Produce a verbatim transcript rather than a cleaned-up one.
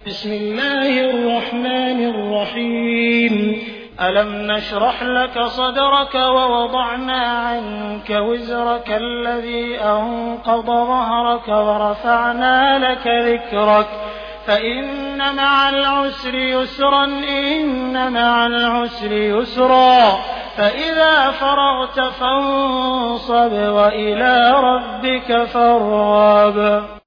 بسم الله الرحمن الرحيم ألم نشرح لك صدرك ووضعنا عنك وزرك الذي أنقض ظهرك ورفعنا لك ذكرك فإن مع العسر يسرا إن مع العسر يسرا فإذا فرغت فانصب وإلى ربك فارغب.